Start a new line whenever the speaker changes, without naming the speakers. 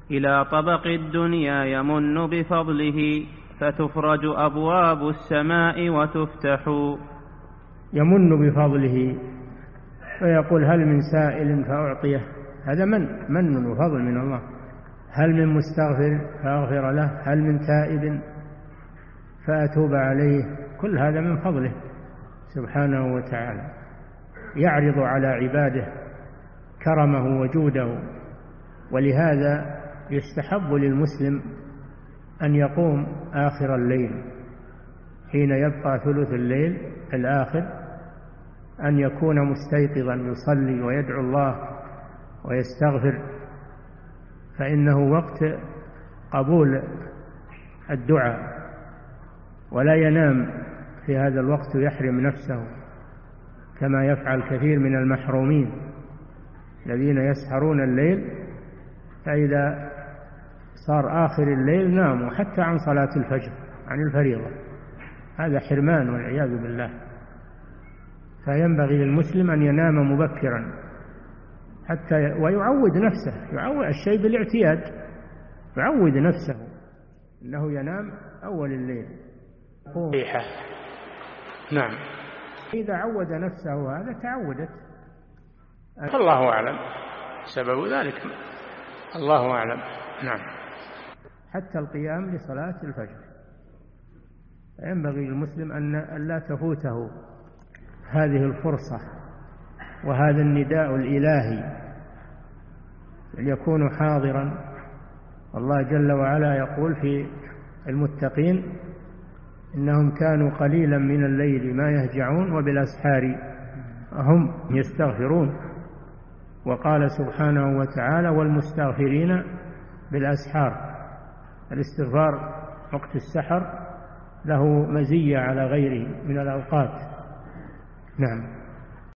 إلى طبق الدنيا يمن بفضله فتفرج أبواب السماء وتفتح.
يمن بفضله فيقول هل من سائل فأعطيه، هذا من وفضل من الله. هل من مستغفر فأغفر له، هل من تائب فأتوب عليه، كل هذا من فضله سبحانه وتعالى. يعرض على عباده كرمه وجوده، ولهذا يستحب للمسلم أن يقوم آخر الليل حين يبقى ثلث الليل الآخر، أن يكون مستيقظا يصلي ويدعو الله ويستغفر، فإنه وقت قبول الدعاء، ولا ينام في هذا الوقت يحرم نفسه كما يفعل كثير من المحرومين الذين يسهرون الليل، فإذا صار آخر الليل ناموا حتى عن صلاة الفجر، عن الفريضة. هذا حرمان والعياذ بالله. فينبغي للمسلم أن ينام مبكرا حتى ويعود نفسه، يعود الشيء بالاعتياد، يعود نفسه أنه ينام أول الليل.
نعم.
إذا عود نفسه هذا تعودت.
الله أعلم سبب ذلك، الله أعلم. نعم.
حتى القيام لصلاة الفجر. ينبغي للمسلم أن لا تفوته هذه الفرصة وهذا النداء الإلهي، ليكون حاضرا. الله جل وعلا يقول في المتقين إنهم كانوا قليلا من الليل ما يهجعون وبالأسحار هم يستغفرون. وقال سبحانه وتعالى والمستغفرين بالأسحار. الاستغفار وقت السحر له مزية على غيره من الأوقات. نعم.